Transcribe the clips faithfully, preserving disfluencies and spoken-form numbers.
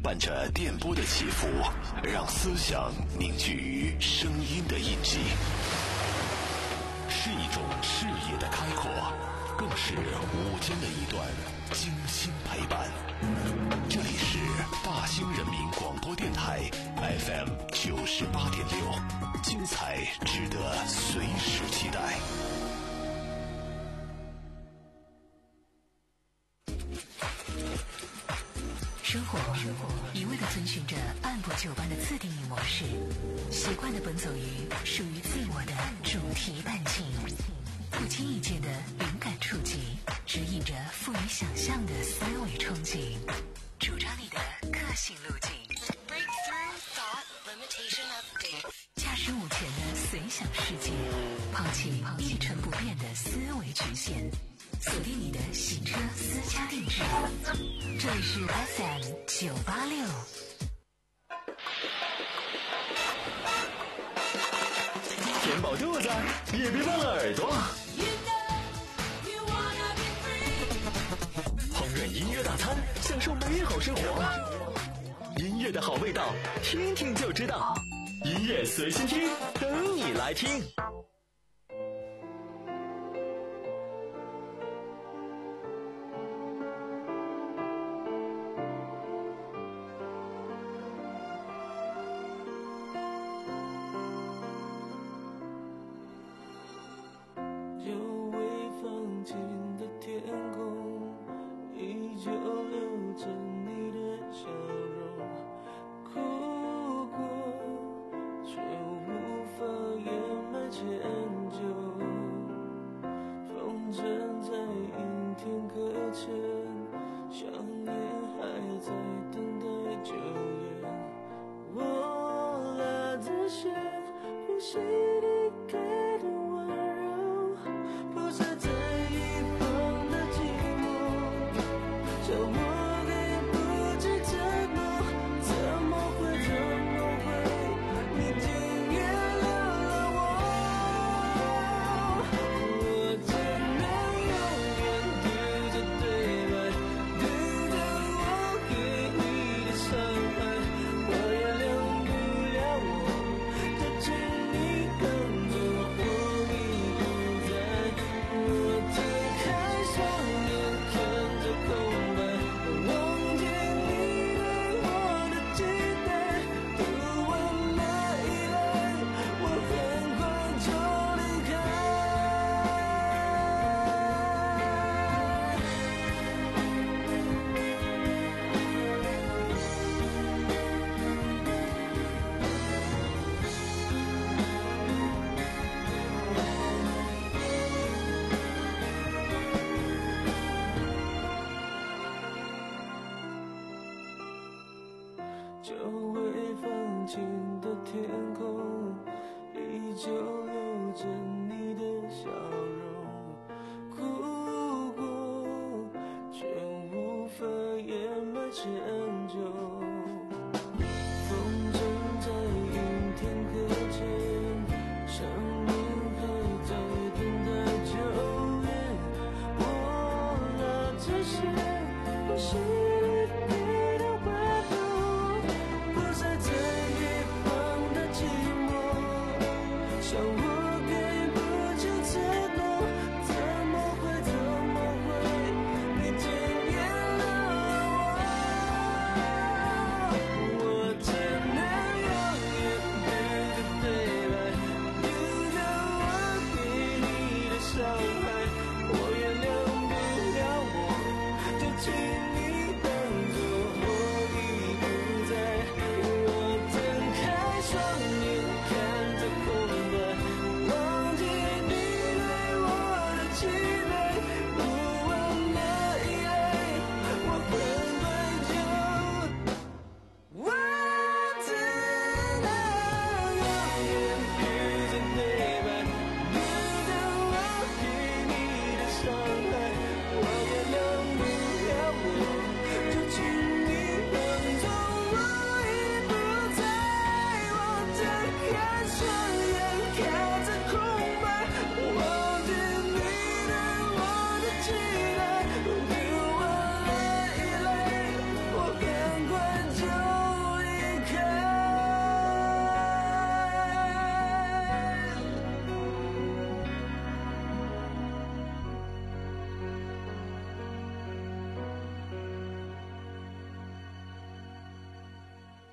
伴着电波的起伏，让思想凝聚于声音的印记，是一种视野的开阔，更是午间的一段精心陪伴。这里是大兴人民广播电台 F M 九十八点六，精彩值得随时期待。 生活一味地遵循着按部就班的自定义模式，习惯地奔走于属于自我的主题伴境，不经意间的灵感触及，指引着富于想象的思维憧憬，主张你的个性路径。驾驶午前的随想世界，抛弃一成不变的思维局限，锁定你的行车私家定制。这里是 F M 九八六。 填饱肚子，也别忘了耳朵。烹饪音乐大餐，享受美好生活。音乐的好味道，听听就知道。音乐随心听，等你来听。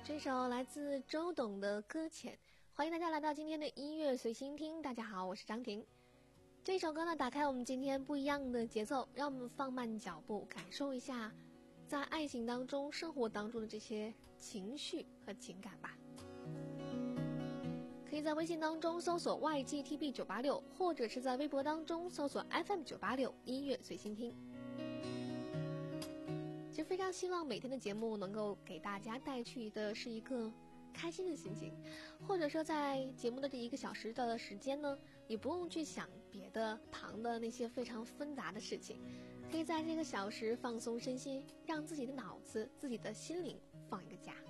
这首来自周董的《搁浅》，欢迎大家来到今天的音乐随心听。大家好，我是张婷。这首歌呢，打开我们今天不一样的节奏，让我们放慢脚步，感受一下在爱情当中、生活当中的这些情绪和情感吧。可以在微信当中搜索 Y G T B 九八六，或者是在微博当中搜索 F M 九八六音乐随心听。其实非常希望每天的节目能够给大家带去的是一个开心的心情，或者说在节目的这一个小时的时间呢，也不用去想别的旁的那些非常纷杂的事情，可以在这个小时放松身心，让自己的脑子、自己的心灵放一个假。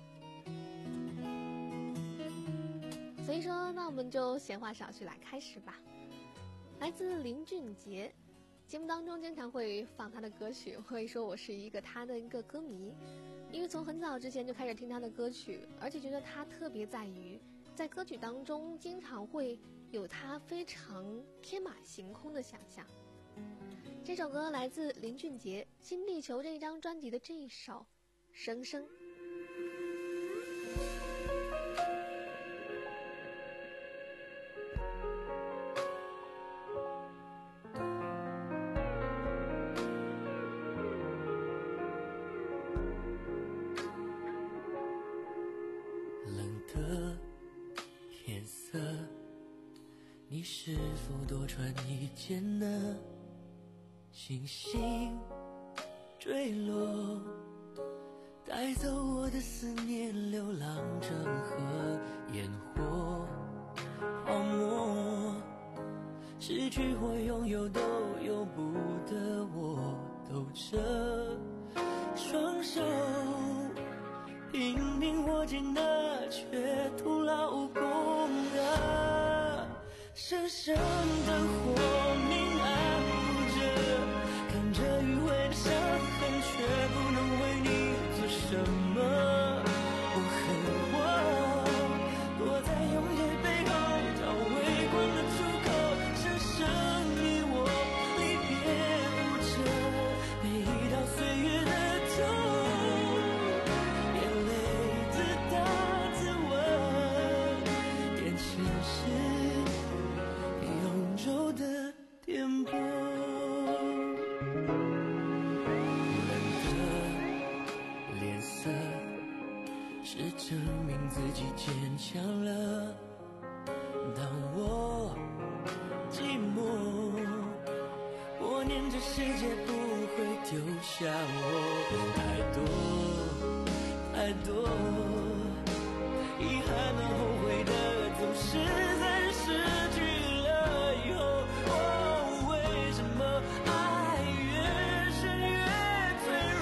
所以说，那我们就闲话少叙，来开始吧。来自林俊杰。节目当中经常会放他的歌曲，会说我是一个他的一个歌迷，因为从很早之前就开始听他的歌曲，而且觉得他特别在于在歌曲当中经常会有他非常天马行空的想象。这首歌来自林俊杰《新地球》这一张专辑的这一首《生生》。 你是否多穿一件呢？星星坠落，带走我的思念，流浪成河，烟火泡沫，失去或拥有都由不得我，抖着双手拼命握紧那却徒劳无功的深深的火，明暗不着，看着迂回的伤痕，却不能为你做什么。我恨我躲在永夜背后，找微光的出口，深深你我离别无着，每一道岁月的痛，眼泪自打自问，点情时永久的颠簸，冷的脸色是证明自己坚强了。当我寂寞，我念着世界不会丢下我，太多太多遗憾和后悔的，总是在人失去了以后。哦，为什么爱越深越脆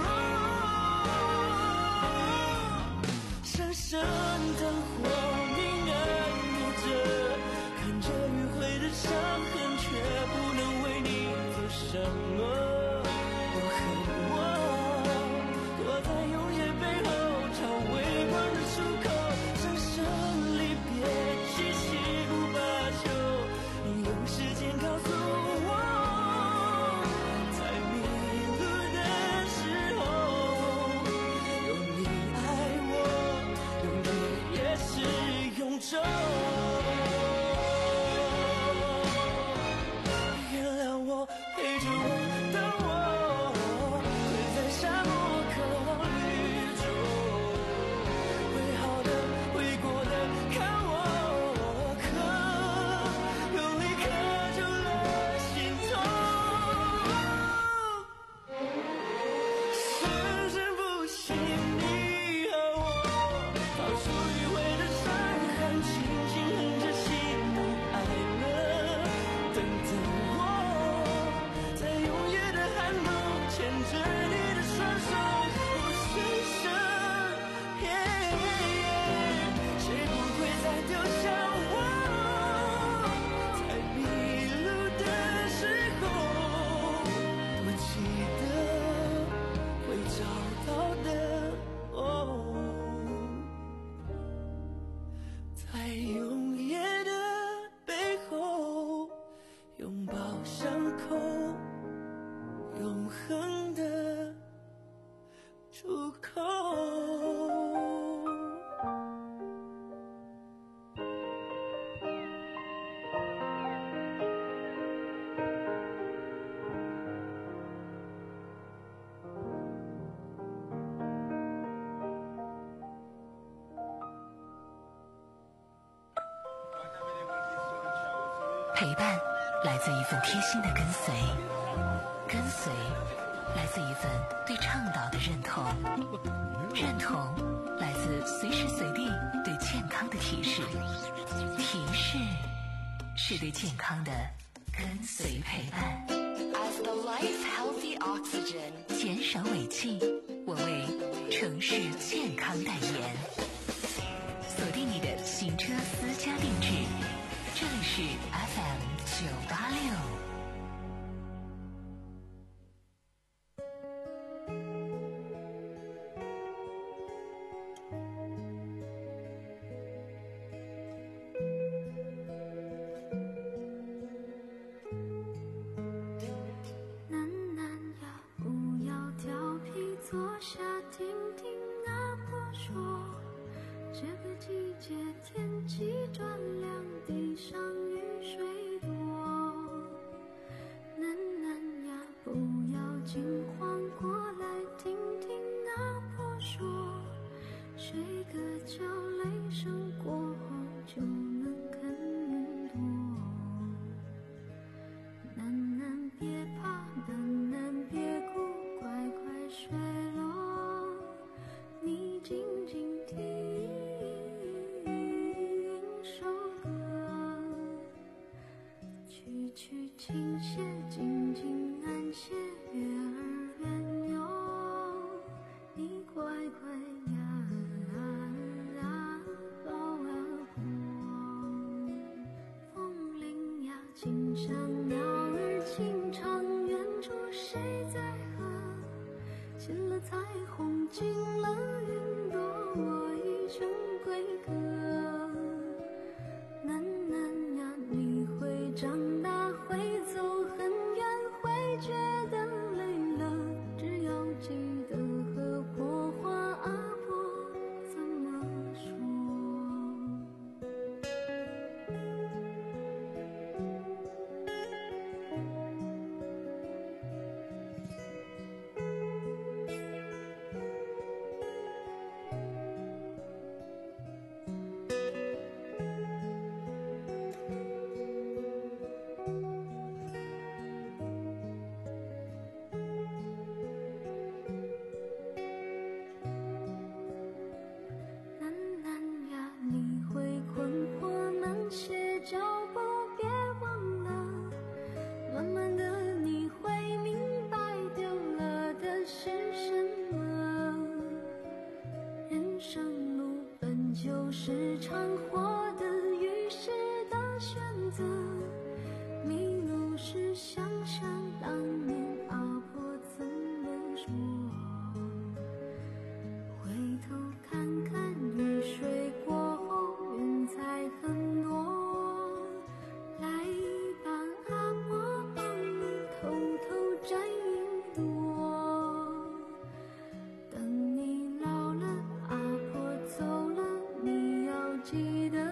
弱？深深的火，明暗不着，看着迂回的伤痕，却不能为你做什么。我恨我躲在永夜背后，找微光的出口，深深离别，七夕五八九，你用时间告诉我，在迷路的时候，有你爱我，永远也是永久。原谅我，陪着我的我，会在沙漠渴望绿洲，会好的会过的看我，可用力刻住了心头，深深不信你和我，逃出迂回的伤痕，轻轻哼着喜怒哀乐，等等我在永夜的寒冬，牵着你的双手，我深深，谁不会再丢下我，在迷路的时候，我记得会找到的。哦，在永夜的背后，拥抱伤口，永恒的出口。 陪伴来自一份贴心的跟随，跟随来自一份对倡导的认同，认同来自随时随地对健康的提示，提示是对健康的跟随陪伴。 As the life healthy oxygen， 减少尾气，我为城市健康代言。锁定你的行车私家定制，这里是 F M 九八六。 琴声鸟儿轻唱，远处谁在和？进了彩虹，进了云朵，我已成归客。喃喃呀，你会长大，会走很远，会觉得累了，只要记得和火花阿婆怎么说。就是常活的于是的选择，迷路时想想当年阿婆怎么说，回头看看雨水过后云彩很多，来吧阿婆帮你偷偷摘云朵，等你老了阿婆走了，你要记得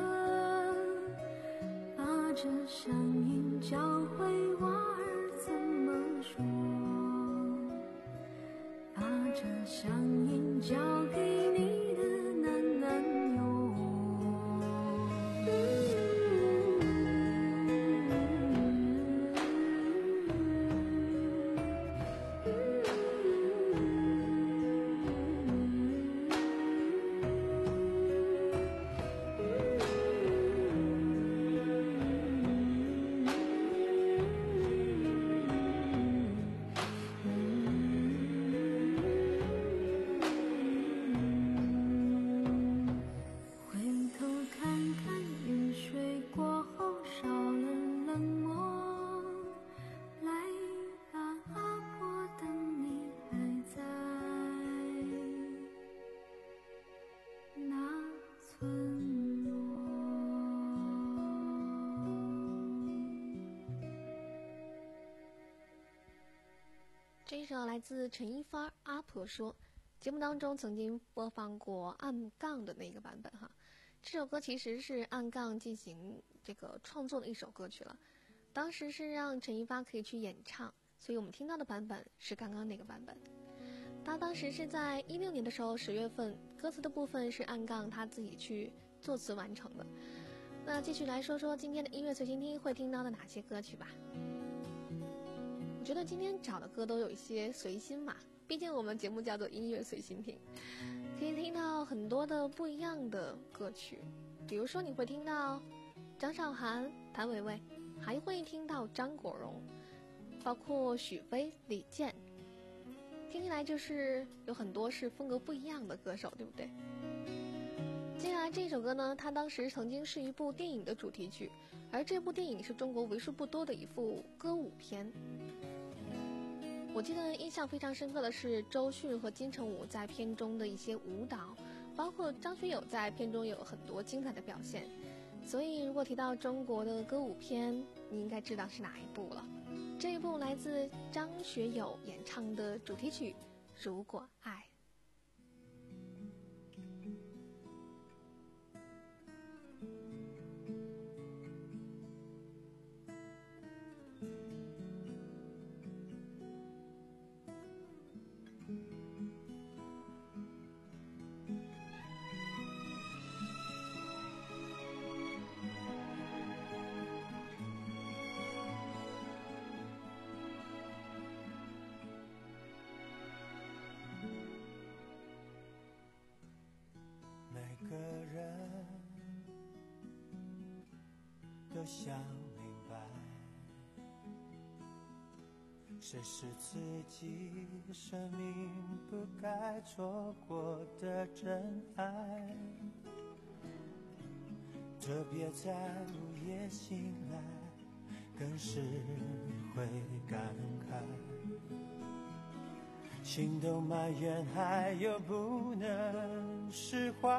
把这乡音教会娃儿怎么说，把这乡音交给你的囡囡哟。 这一首来自陈一发阿婆说，节目当中曾经播放过暗杠的那个版本哈。这首歌其实是暗杠进行这个创作的一首歌曲了，当时是让陈一发可以去演唱，所以我们听到的版本是刚刚那个版本。他当时是在一六年的时候十月份，歌词的部分是暗杠他自己去作词完成的。 那继续来说说今天的音乐随心听会听到的哪些歌曲吧。我觉得今天找的歌都有一些随心嘛，毕竟我们节目叫做音乐随心听，可以听到很多的不一样的歌曲。比如说你会听到张韶涵、谭维维，还会听到张国荣，包括许飞、李健，听起来就是有很多是风格不一样的歌手，对不对？接下来这首歌呢，它当时曾经是一部电影的主题曲，而这部电影是中国为数不多的一部歌舞片。我记得印象非常深刻的是周迅和金城武在片中的一些舞蹈，包括张学友在片中有很多精彩的表现。所以如果提到中国的歌舞片，你应该知道是哪一部了。这一部来自张学友演唱的主题曲《如果爱》。 都想明白，谁是自己生命不该错过的真爱。特别在午夜醒来，更是会感慨，心动埋怨还有不能释怀，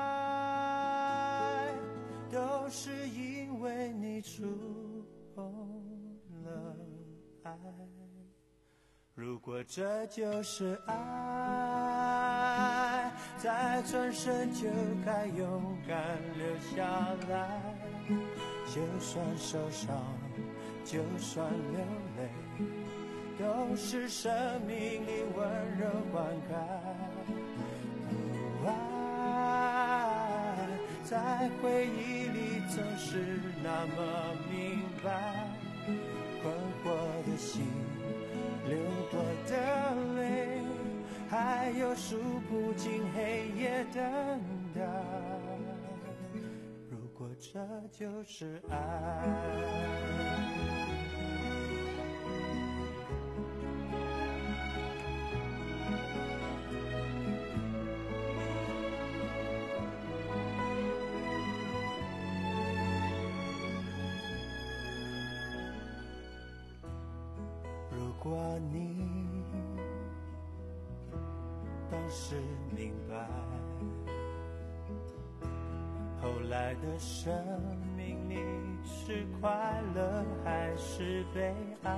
都是因为你触碰了爱。如果这就是爱，再转身就该勇敢留下来。就算受伤，就算流泪，都是生命里温柔灌溉。哦，爱在回忆里总是那么明白，困惑的心，流过的泪，还有数不尽黑夜等待。如果这就是爱，如果你当时明白，后来的生命里是快乐还是悲哀，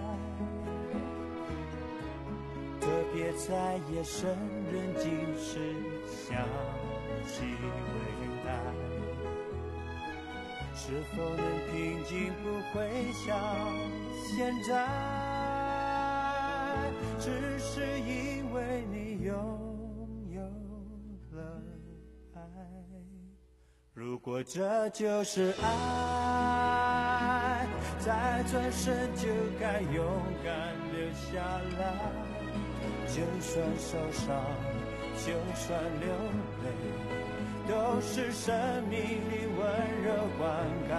特别在夜深人静时想起未来，是否能平静不会像现在，只是因为你拥有了爱。如果这就是爱，再转身就该勇敢留下来。就算受伤，就算流泪，都是生命里温柔灌溉。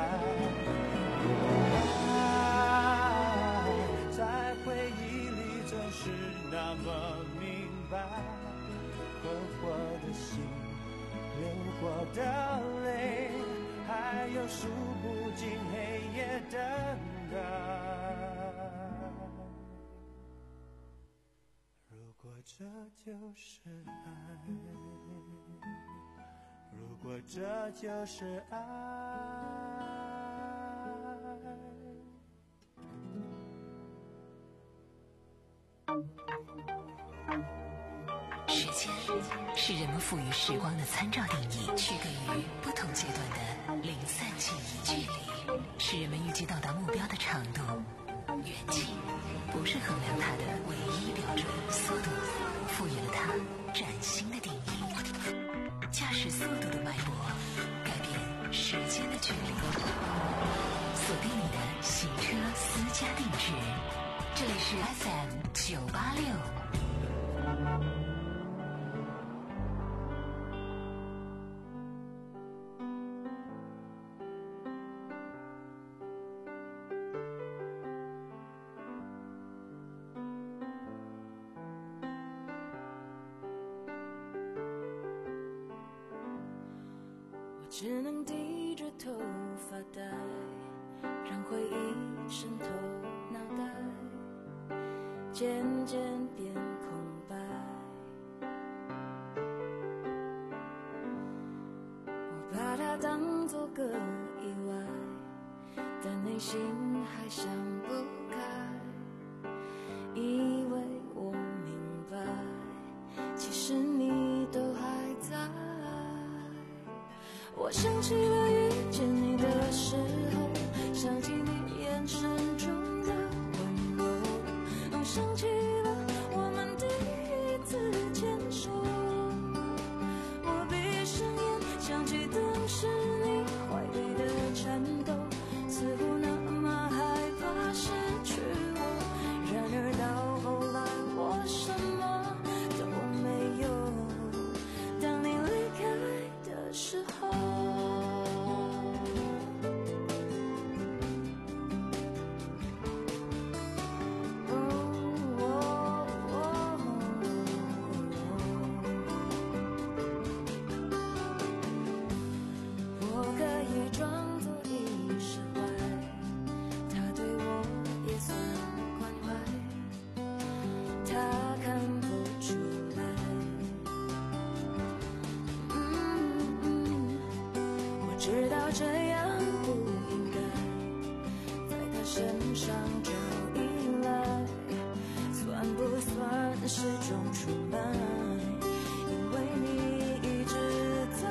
爱在回忆里总是那么明白，困惑的心，流过的泪，还有数不尽黑夜等待。如果这就是爱，如果这就是爱。 时间是人们赋予时光的参照定义，区隔于不同阶段的零散记忆。距离是人们预计到达目标的长度，远近不是衡量它的唯一标准。速度赋予了它崭新的定义，驾驶速度的脉搏改变时间的距离。 是 F M 九八六。 只能低着头发呆，让回忆渗透脑袋，渐渐变空白。我把它当作个意外，但内心还想不开，以为我明白，其实你都还在。我想起了遇见你的时候，想起你眼神中的温柔，哦，想起了我们第一次牵手。我闭上眼，想起当时你怀里的颤抖，似乎那么害怕失去我。然而到后来，我什么都没有。当你离开的时候，知道这样不应该在他身上找依赖，算不算是种出卖？因为你一直在。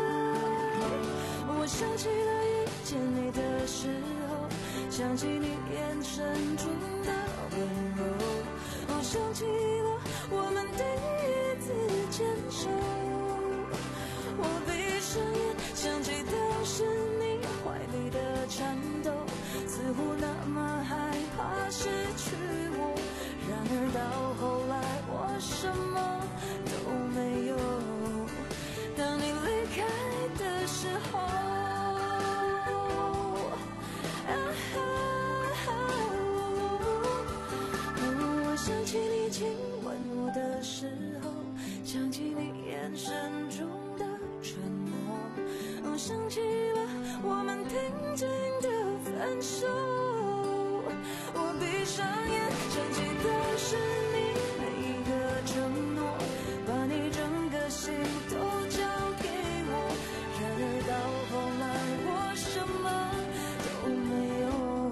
我想起了遇见你的时候，想起你眼神中的温柔，我想起了我们第一次牵手。我闭上眼，想起当时你怀里的颤抖，似乎那么害怕失去我。然而到后来，我什么都没有。当你离开的时候，啊啊啊哦，我想起你亲吻我的时候，想起你眼神中的沉默，想起了我们平静的分手。我闭上眼，想起当时你每一个承诺，把你整个心都交给我。然而到后来，我什么都没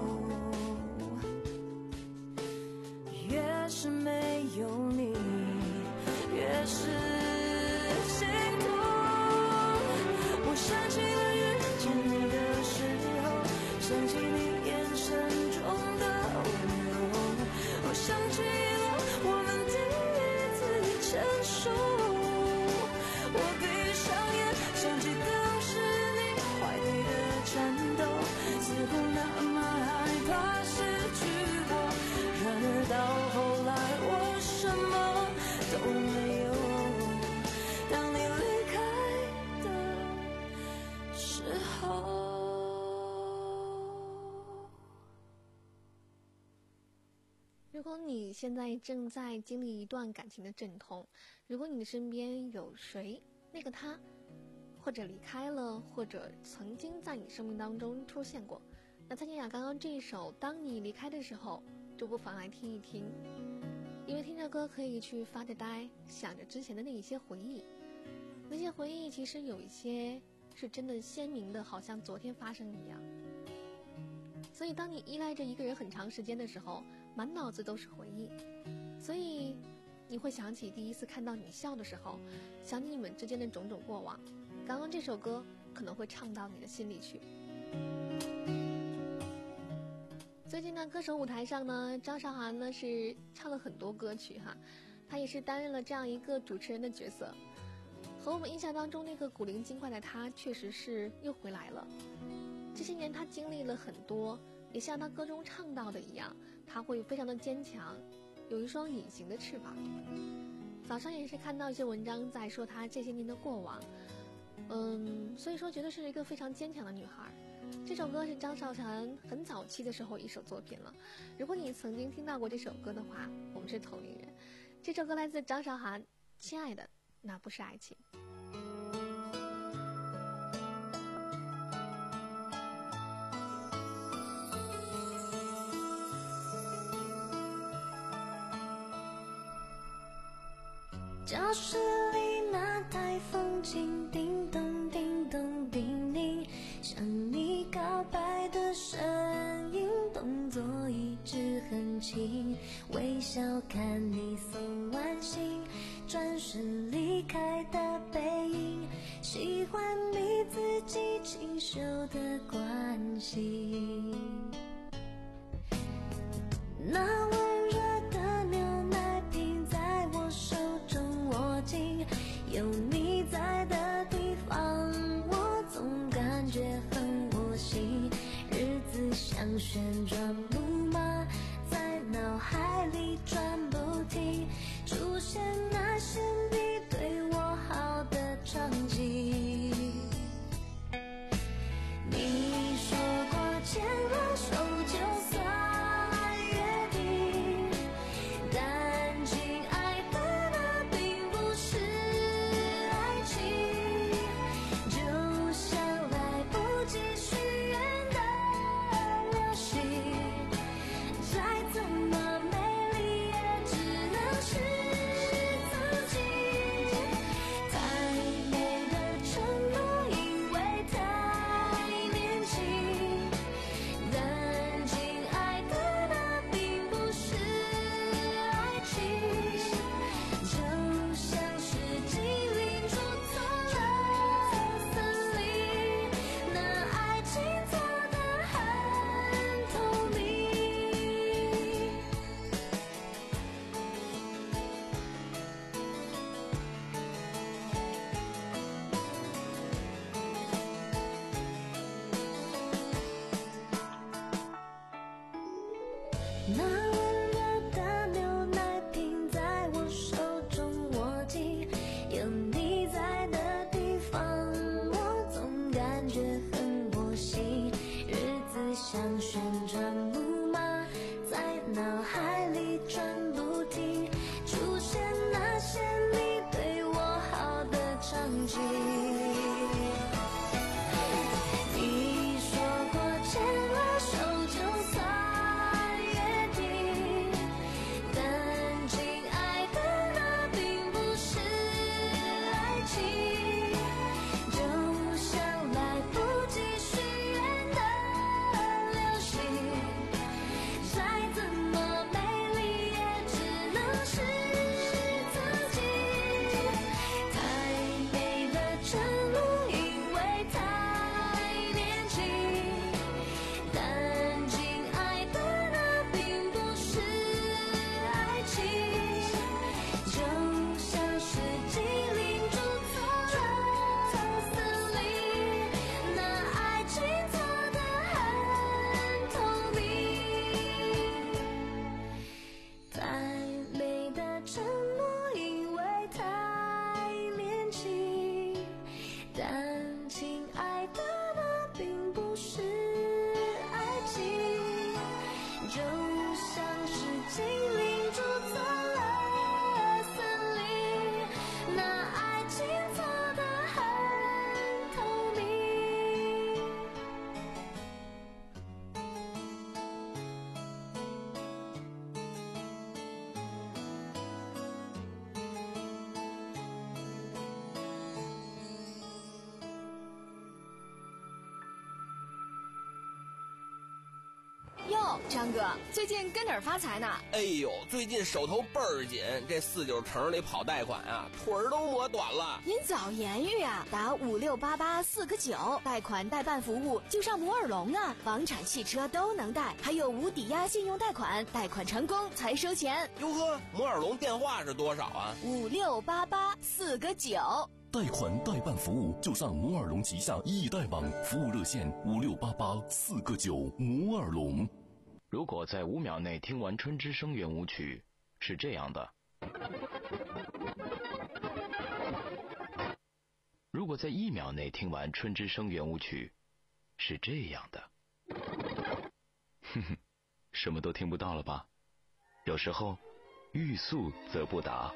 有。越是没有你，越是心痛。我想起了遇见你的时候，想起你眼神中的温柔，我想起了我们第一次牵手。我闭上眼，想起当时你怀里的颤抖，似乎那么害怕失去我。然而到后来，我什么都没有。当你离开的时候， 如果你现在正在经历一段感情的阵痛，如果你的身边有谁，那个他或者离开了，或者曾经在你生命当中出现过，那蔡健雅刚刚这一首当你离开的时候，就不妨来听一听，因为听着歌可以去发着呆，想着之前的那一些回忆。那些回忆其实有一些是真的鲜明的，好像昨天发生一样。所以当你依赖着一个人很长时间的时候，满脑子都是回忆，所以你会想起第一次看到你笑的时候，想起你们之间的种种过往。刚刚这首歌可能会唱到你的心里去。最近呢，歌手舞台上呢，张韶涵呢是唱了很多歌曲哈，她也是担任了这样一个主持人的角色。和我们印象当中那个古灵精怪的她，确实是又回来了。这些年她经历了很多，也像她歌中唱到的一样， 她会非常的坚强，有一双隐形的翅膀。早上也是看到一些文章在说她这些年的过往，嗯，所以说觉得是一个非常坚强的女孩。这首歌是张韶涵很早期的时候一首作品了，如果你曾经听到过这首歌的话，我们是同龄人。这首歌来自张韶涵，亲爱的，那不是爱情。 教室里那台风琴叮咚叮咚叮咛，向你告白的声音，动作一直很轻，微笑看你送完信，转身离开的背影，喜欢你自己清秀的关心。那温热的牛奶瓶在我手中握紧，有你在的地方，我总感觉很窝心。日子像旋转木马，在脑海里转不停，出现那些你对我好的场景。你说过牵了手就算约定，但亲爱的那并不是爱情，就像来不及许愿的流星，再怎么美丽也只能是自己。太美的承诺因为太年轻，但亲爱的那并不是爱情，就像是精灵住错了森林，那爱情做得很透明。那温热的牛奶瓶在我手中握紧，有你在的地方，我总感觉很窝心。日子像旋转木马，在脑海里转不停，出现那些你对我好的场景。你说过牵了手就算约定，但亲爱的那并不是爱情，就像来不及许愿的流星，再怎么美丽也只能是自己。太美的承诺因为太年轻，但亲爱的那并不是爱情，就像是精灵住错了森林，那爱情做得很透明。太美的承诺因为太年轻，但亲爱的那并不是爱情，就像是精灵住错了森林，那爱情做得很透明。 哟，张哥，最近跟哪儿发财呢？ 哎呦，最近手头倍儿紧，这四九城里跑贷款啊，腿儿都磨短了。 您早言语啊，打五六八八四个九，贷款代办服务就上摩尔龙啊，房产、汽车都能贷，还有无抵押信用贷款，贷款成功才收钱。 哟呵，摩尔龙电话是多少啊？ 五六八八四个九。 贷款代办服务就上摩尔龙旗下易贷网，服务热线五六八八四个九摩尔龙。 如果在五秒内听完春之声圆舞曲，是这样的；如果在一秒内听完春之声圆舞曲，是这样的。哼哼，什么都听不到了吧？有时候欲速则不达。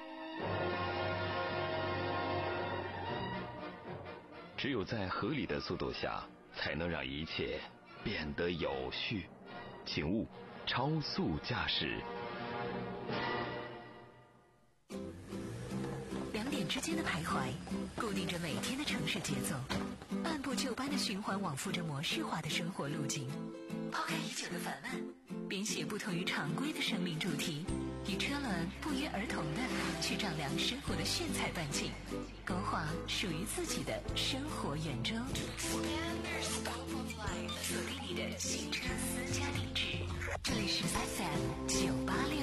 只有在合理的速度下，才能让一切变得有序。请勿超速驾驶。 两点之间的徘徊，固定着每天的城市节奏，按部就班的循环往复着模式化的生活路径。抛开已久的烦闷，编写不同于常规的生命主题，与车轮不约而同的去丈量生活的炫彩半径，勾画属于自己的生活圆周。锁定你的新车私家定制，这里是 F M 九八六。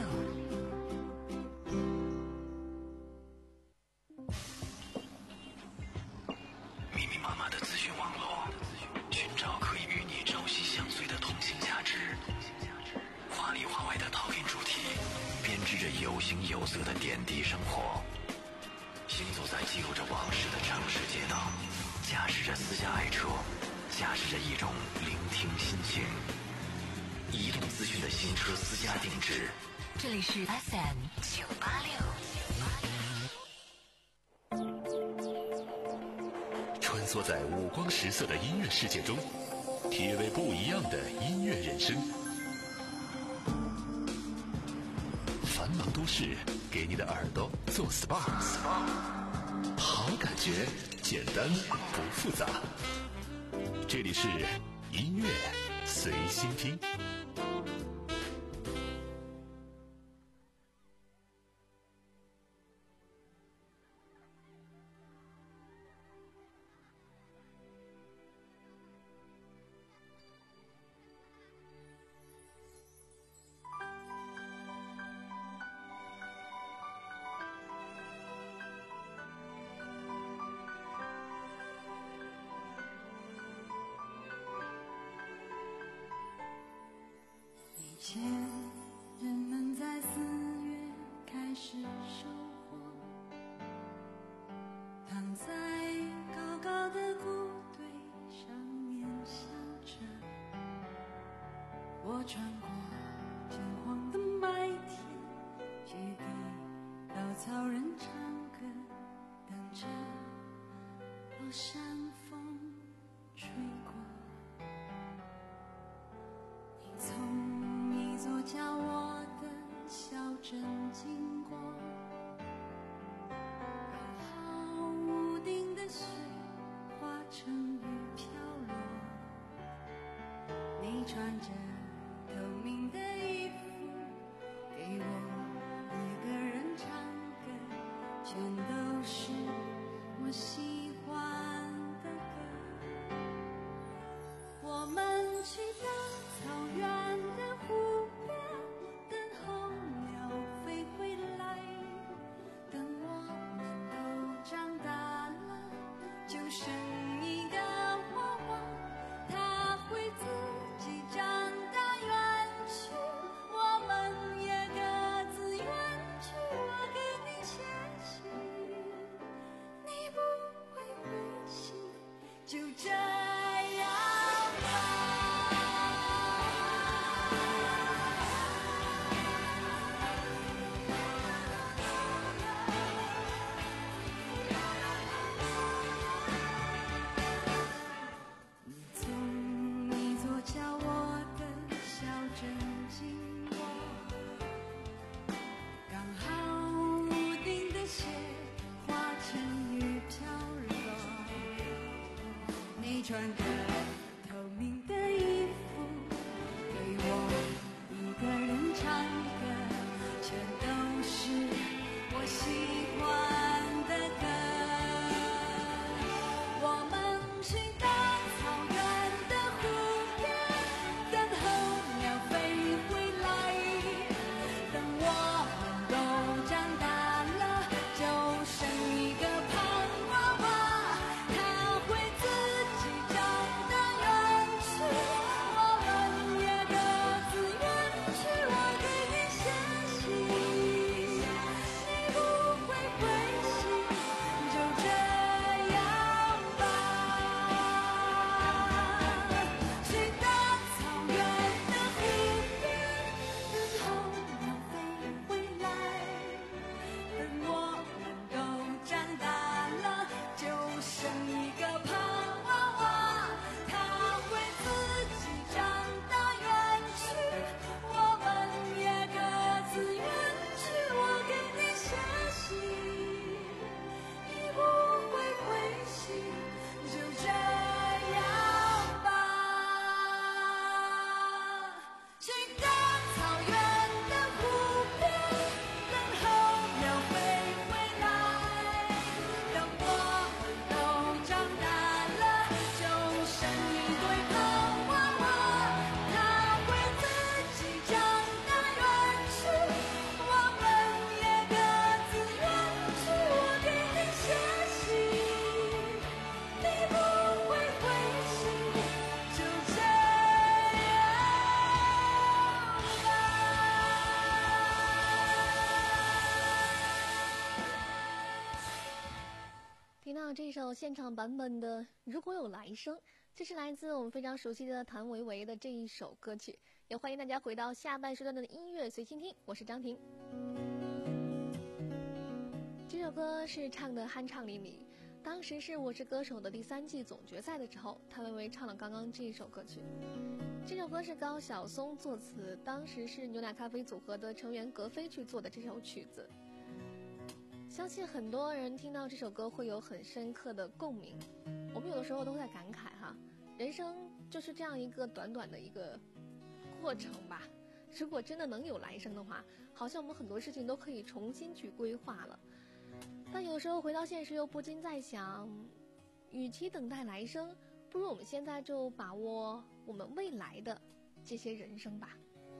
密密麻麻的资讯网络，寻找可以与你朝夕相随的通信价值。华里华外的套印主题，编织着有形有色的点滴生活。行走在记录着往事的城市街道，驾驶着私家爱车，驾驶着一种聆听心情。移动资讯的新车私家定制， 这里是 F M 九八六。 穿梭在五光十色的音乐世界中，体味不一样的音乐人生。繁忙都市给你的耳朵做 S P A， 好感觉，简单不复杂。这里是音乐随心听。 以前人们在四月开始收获，躺在高高的谷堆上面笑着。我穿过金黄的麦田，去给稻草人唱歌，等着落山风吹过。你从一座叫我的小镇经过，刚好屋顶的雪化成雨飘落。你穿着透明的衣服，给我一个人唱歌，全都是我喜欢的歌。我们去到草原的湖边，等候鸟飞回来。等我们都长大了，就生一个娃娃，他会自己长大远去，我们也各自远去。我给你写信，你不会回信，就这样吧。从一座叫我的小镇经过，刚好屋顶的雪化成雨飘落。你穿着透明的衣服，给我一个人唱歌，全都是我喜欢的歌。我们去到草原的湖边，等候鸟飞回来。等我们都长大了，就生一个胖娃娃，他会自己长大远首现场版本的《如果有来生》，这是来自我们非常熟悉的谭维维的这一首歌曲。也欢迎大家回到下半时段的音乐随心听，我是张婷。这首歌是唱的酣畅淋漓，当时是《我是歌手》的第三季总决赛的时候，谭维维唱了刚刚这一首歌曲。这首歌是高晓松作词，当时是牛奶咖啡组合的成员格飞去做的这首曲子。相信很多人听到这首歌会有很深刻的共鸣。我们有的时候都在感慨哈，人生就是这样一个短短的一个过程吧。如果真的能有来生的话，好像我们很多事情都可以重新去规划了。但有时候回到现实，又不禁在想，与其等待来生，不如我们现在就把握我们未来的这些人生吧。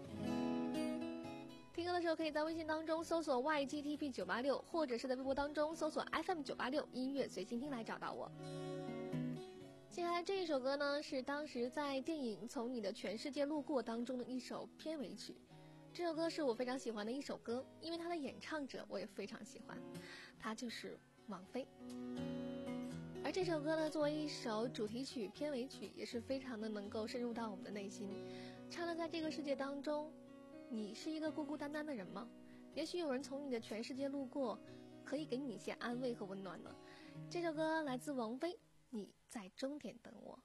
听歌的时候可以在微信当中搜索 Y G T P 九八六， 或者是在微博当中搜索 F M 九八六 音乐随心听来找到我。接下来这一首歌呢，是当时在电影《从你的全世界路过》当中的一首片尾曲。这首歌是我非常喜欢的一首歌，因为它的演唱者我也非常喜欢，它就是王菲。而这首歌呢，作为一首主题曲、片尾曲，也是非常的能够深入到我们的内心。唱了在这个世界当中，你是一个孤孤单单的人吗？也许有人从你的全世界路过，可以给你一些安慰和温暖呢。这首歌来自王菲，你在终点等我。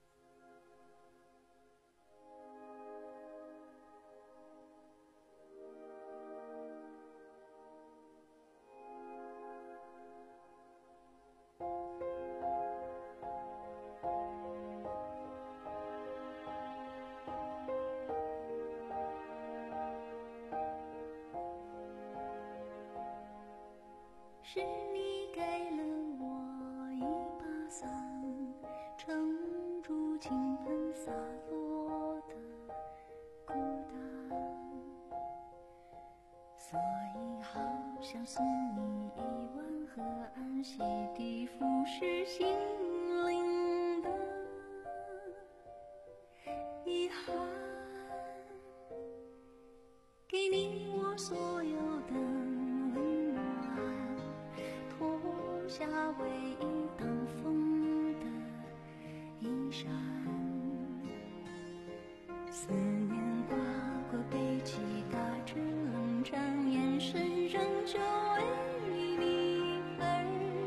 是你给了我一把伞，撑住倾盆洒落的孤单，所以好想送你一碗河岸，洗涤腐蚀心灵的遗憾，给你我所有的温暖，脱下唯一挡风的衣衫，思念划过背脊，打着冷战，眼神仍旧为你而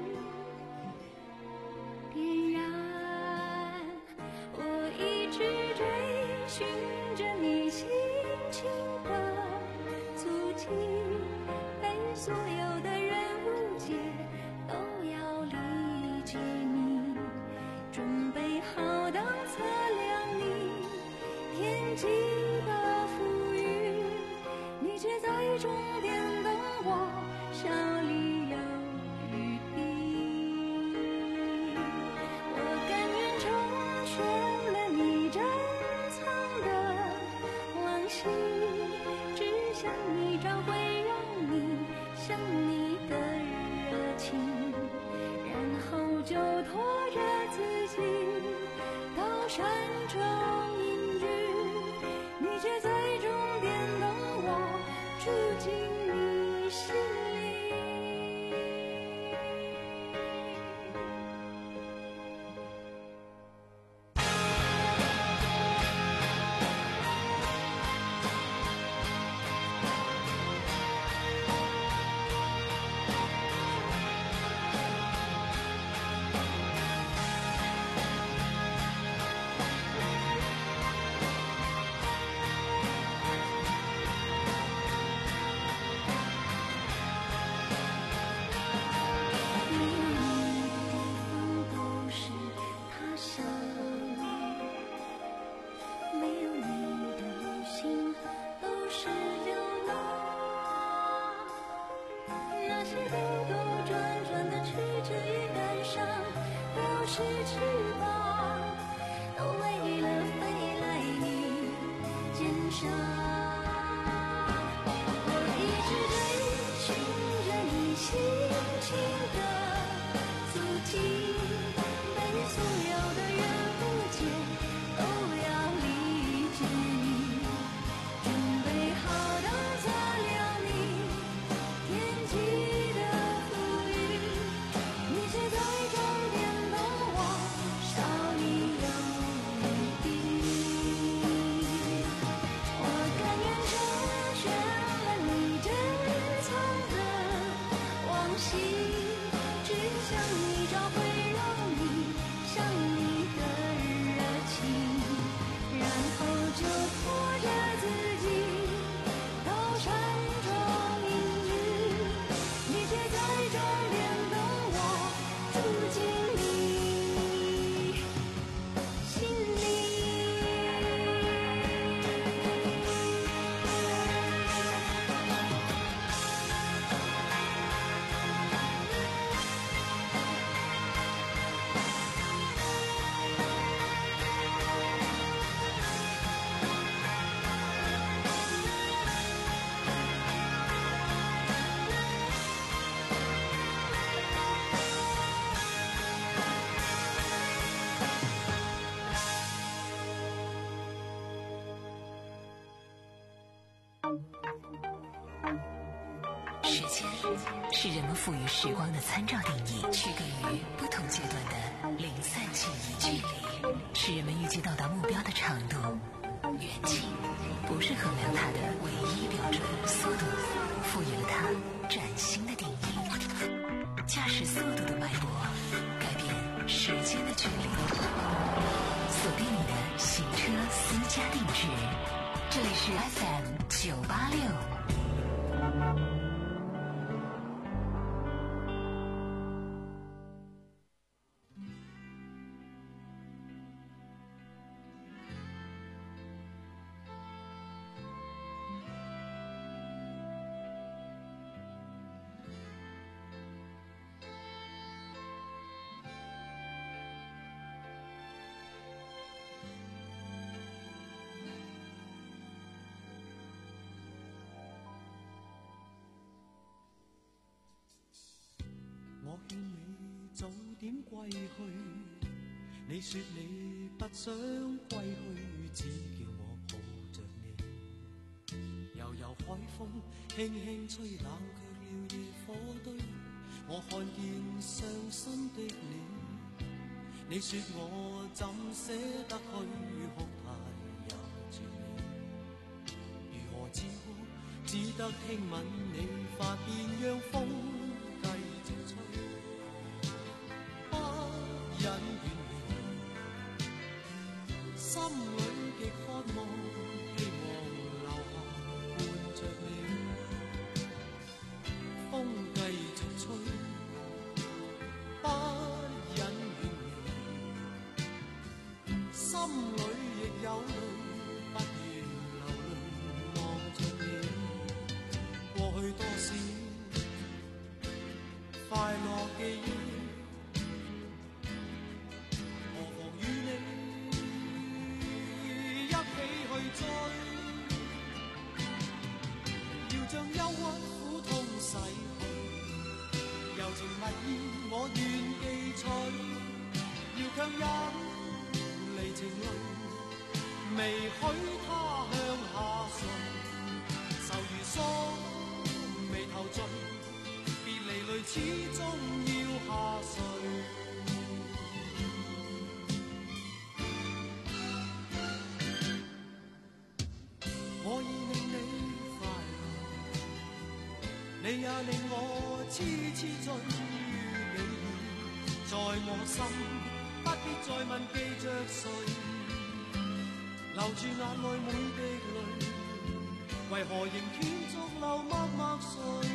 点燃。我一直追寻着你轻轻的足迹，被所有的人误解，都要理解你，准备好当测量你天际的浮云，你却在终点等我，笑里有余地。我甘愿成全了你珍藏的往昔，只想你找回让你想你的热情，然后就拖着自己到山中隐居，你却在终点等我，住进你心里。天际的浮云，你却在终点间是人们赋予时光的参照定义，区隔于不同阶段的零散记忆。距离是人们预计到达目标的长度，远近不是衡量它的唯一标准，速度赋予了它崭新的定义。驾驶速度的脉搏改变时间的距离，锁定你的行车私家定制，这里是 F M 九八六。 我劝你早點歸去，你說你不想歸去，只叫我抱着你。悠悠海風輕輕吹，冷卻了野火堆。我看見傷心的你，你說我怎捨得去，哭態也絕美。如何止哭，只得輕吻你髮邊，讓風繼續吹。不忍遠離，心裏極渴望，希望留下伴着你。風繼續吹，不忍遠離，心裏亦有淚，不願流淚望着你。過去多少快樂記憶，將憂鬱苦痛逝去，柔情蜜意我願記取，要強忍離情淚，未許他向下垂，愁如鎖眉頭聚，別離淚始終要下垂。我已令你你也令我痴痴醉於你，在我心不必再問記着誰，留住眼內每滴淚，為何仍斷續流默默垂。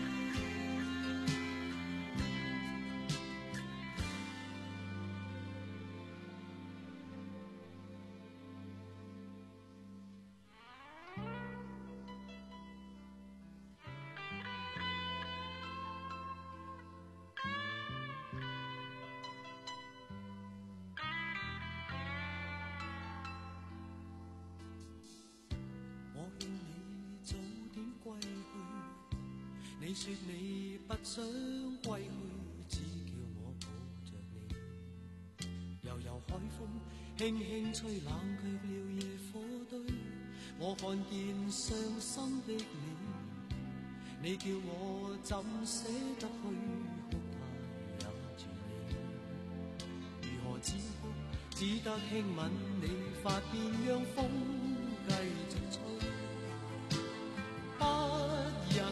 你說你不想歸去，只叫我抱着你。悠悠海風輕輕吹，冷卻了野火堆。我看見傷心的你，你叫我怎捨得去，哭態也絕美。如何止哭，只得輕吻你髮邊，讓風繼續吹。不忍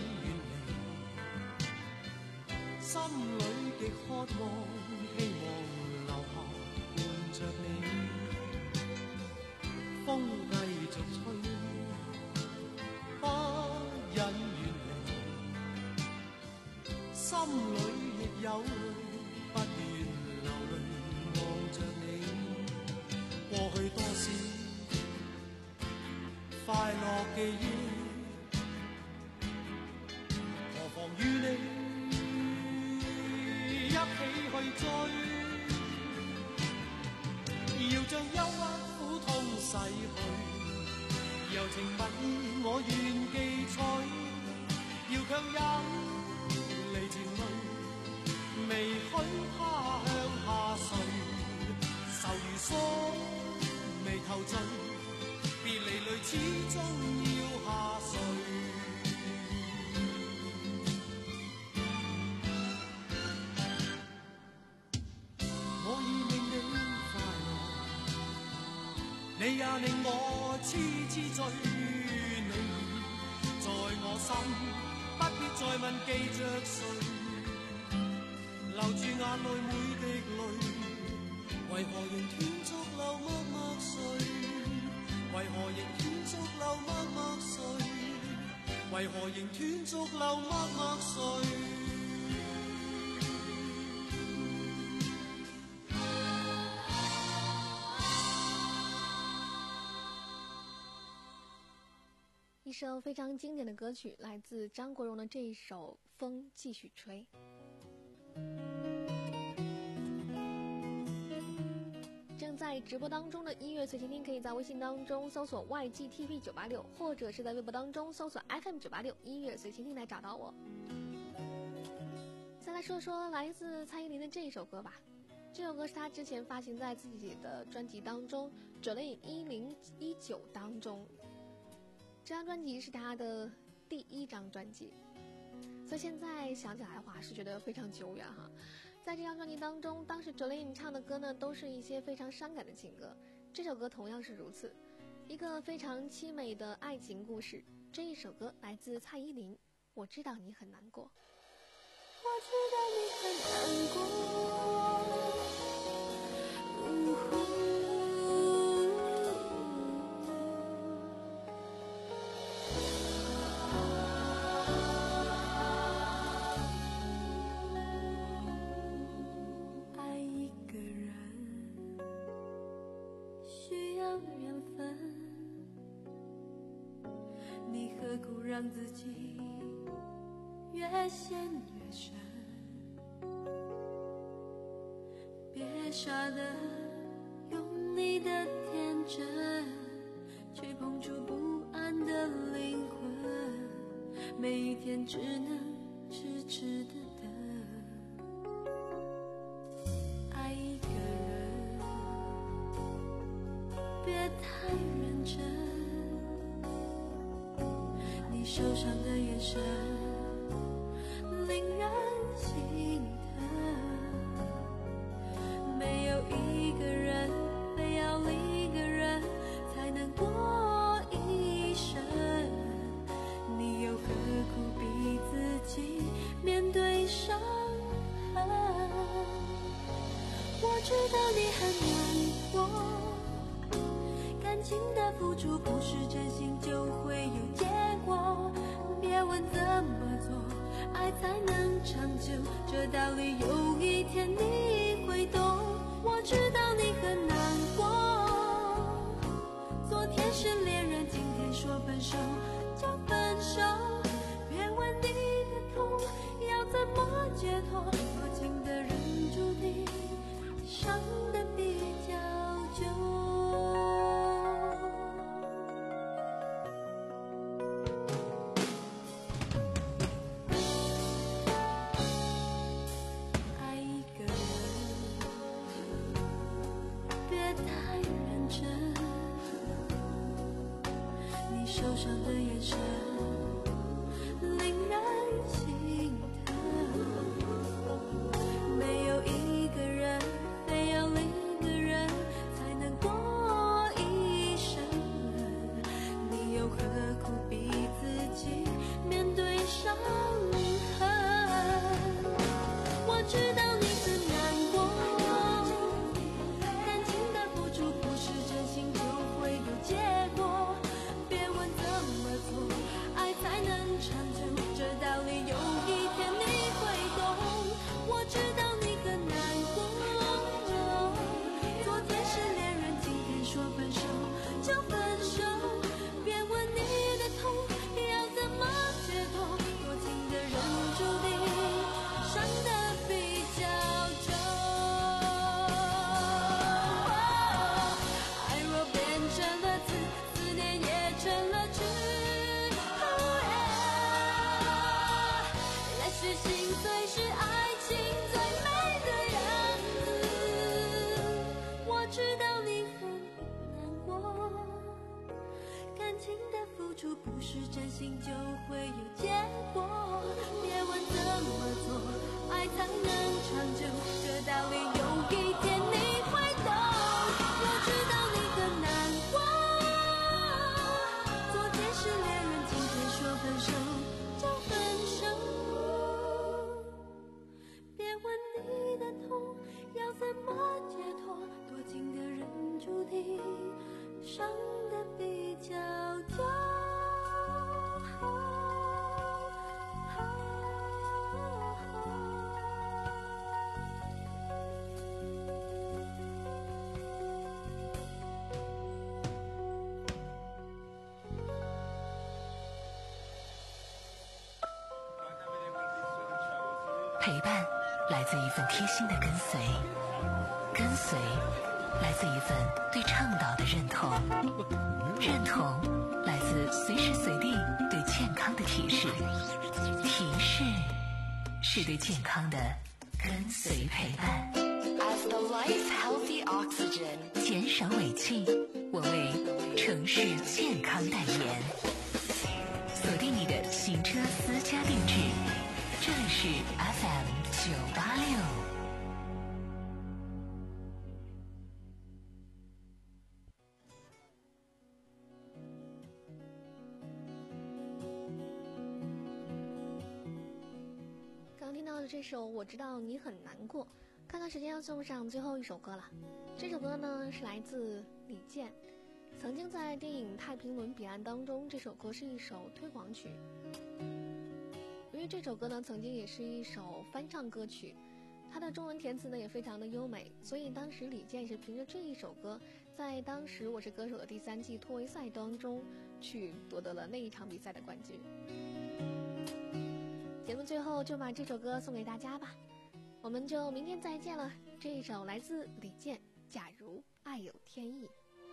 心裏極渴望，希望留下伴着你。風繼續吹，不忍遠離，心裏亦有淚，不願流淚望着你。過去多少快樂記憶，何妨與你一起去追，要將憂鬱苦痛逝去，柔情蜜意我願記取，要強忍離情淚，未許他向下垂，愁如鎖眉頭聚，別離淚始終要下垂。 你也令我痴痴醉，你在我心，不必再问記着誰，流住眼淚每滴淚，為何仍斷續流默默睡？為何仍斷續流默默睡？為何仍斷續流默默睡？ 一首非常经典的歌曲，来自张国荣的这一首《风继续吹》。正在直播当中的音乐随心听，可以在微信当中搜索 Y G T V 九八六，或者是在微博当中搜索 F M 九八六音乐随心听来找到我。再来说说来自蔡依林的这一首歌吧。这首歌是她之前发行在自己的专辑当中《Jolin 一零一九》当中。这张专辑是他的第一张专辑，所以现在想起来的话是觉得非常久远哈。在这张专辑当中，当时 Jolin 唱的歌呢都是一些非常伤感的情歌，这首歌同样是如此，一个非常凄美的爱情故事。这一首歌来自蔡依林，我知道你很难过。 我知道你很难过，呜呼让自己越陷越深，别傻的用你的天真去碰触不安的灵魂，每一天只能痴痴的等。爱一个人别太认真，你受伤的眼神令人心疼，没有一个人非要另一个人才能过一生，你又何苦逼自己面对伤痕？我知道你很难过，感情的付出不是真心就会有结果，别问怎么做爱才能长久，这道理有一天你会懂。我知道你很难过，昨天是恋人，今天说分手就分手，别问你的痛要怎么解脱，多情的人注定伤得比较久。受伤的眼神令人心疼，没有一个人非要另一个人才能过一生，你又何苦逼自己面对伤痕？我知道你很难过，感情的付出不是真心就会有结果，爱才能长久，这道理有一天你会懂。我知道你很难过，昨天是恋人，今天说分手就分手，别问你的痛要怎么解脱，多情的人注定伤得比较久。爱若变成了刺，思念也成了痴，是心碎，是爱情最美的样子。我知道你很难过，感情的付出不是真心就会有结果，别问怎么做爱才能长久，这道理有一天你会懂。我知道你很难过， 陪伴来自一份贴心的跟随，跟随来自一份对倡导的认同，认同来自随时随地对健康的提示，提示是对健康的跟随陪伴。 As the life healthy oxygen， 减少尾气，我为城市健康代言。锁定你的行车私家定制，这里是 F M 九八六。 刚听到的这首《我知道你很难过》，看看时间要送上最后一首歌了。这首歌呢是来自李健，曾经在电影《太平轮彼岸》当中，这首歌是一首推广曲。因为这首歌呢曾经也是一首翻唱歌曲，它的中文填词呢也非常的优美，所以当时李健是凭着这一首歌，在当时《我是歌手》的第三季突围赛当中去夺得了那一场比赛的冠军。节目最后就把这首歌送给大家吧，我们就明天再见了。这一首来自李健，《假如爱有天意》。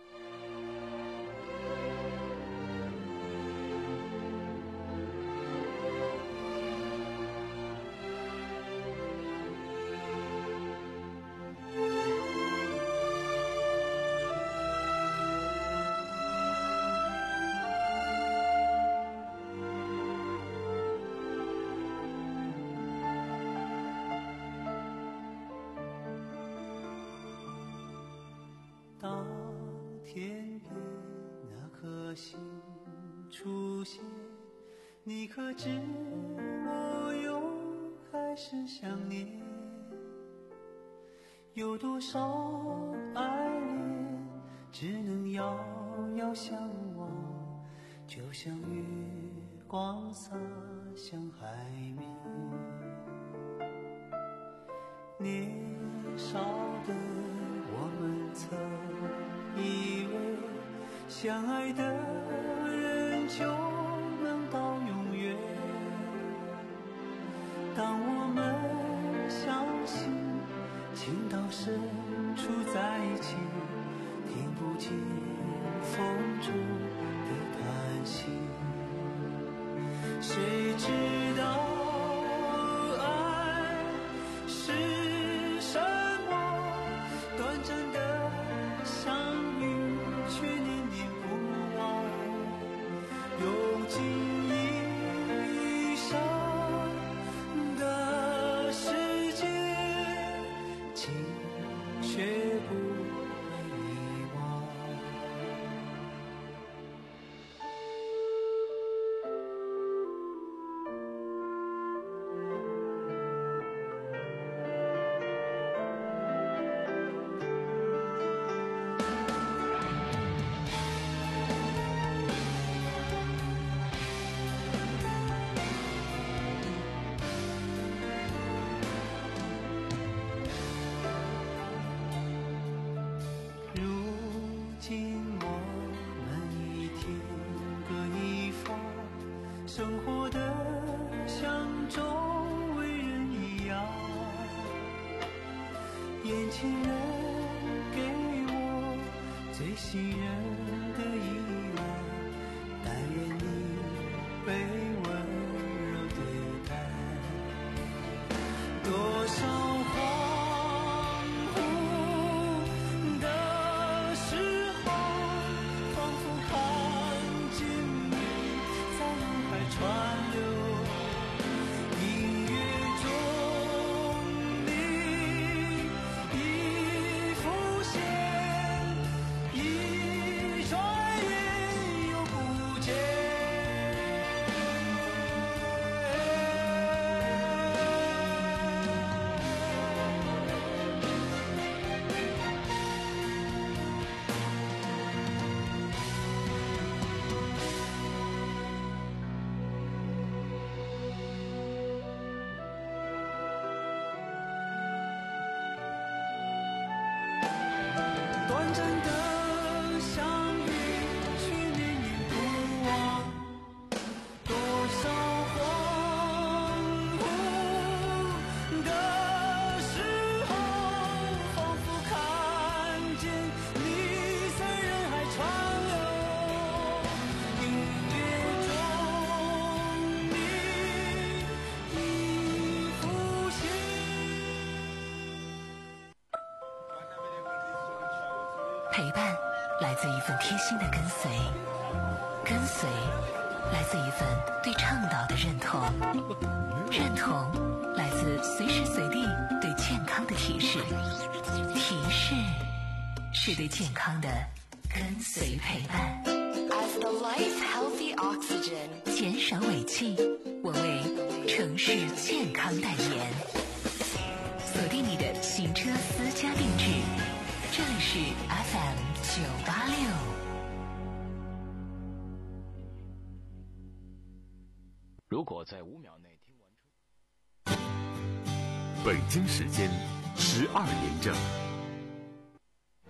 当天边那颗星出现，你可知我又开始想念？有多少爱恋只能遥遥相望，就像月光洒向海面。年少的我们曾以为相爱的人就能到永远，当我们相信情到深处在一起，听不见风中的叹息，谁知道生活的像周围人一样，眼前人给我最信任的依赖，但愿你被温柔对待。多少恍惚的时候，仿佛看见你在脑海川流，音乐中你已浮现，一转眼陪伴来自一份贴心的跟随，跟随来自一份对倡导的认同，认同来自随时随地对健康的提示，提示是对健康的跟随陪伴。 As the life healthy oxygen， 减少尾气，我为城市健康代言。锁定你的行车私家定制，这里是 F M 九八六。 如果在五秒内听完。 北京时间十二点整。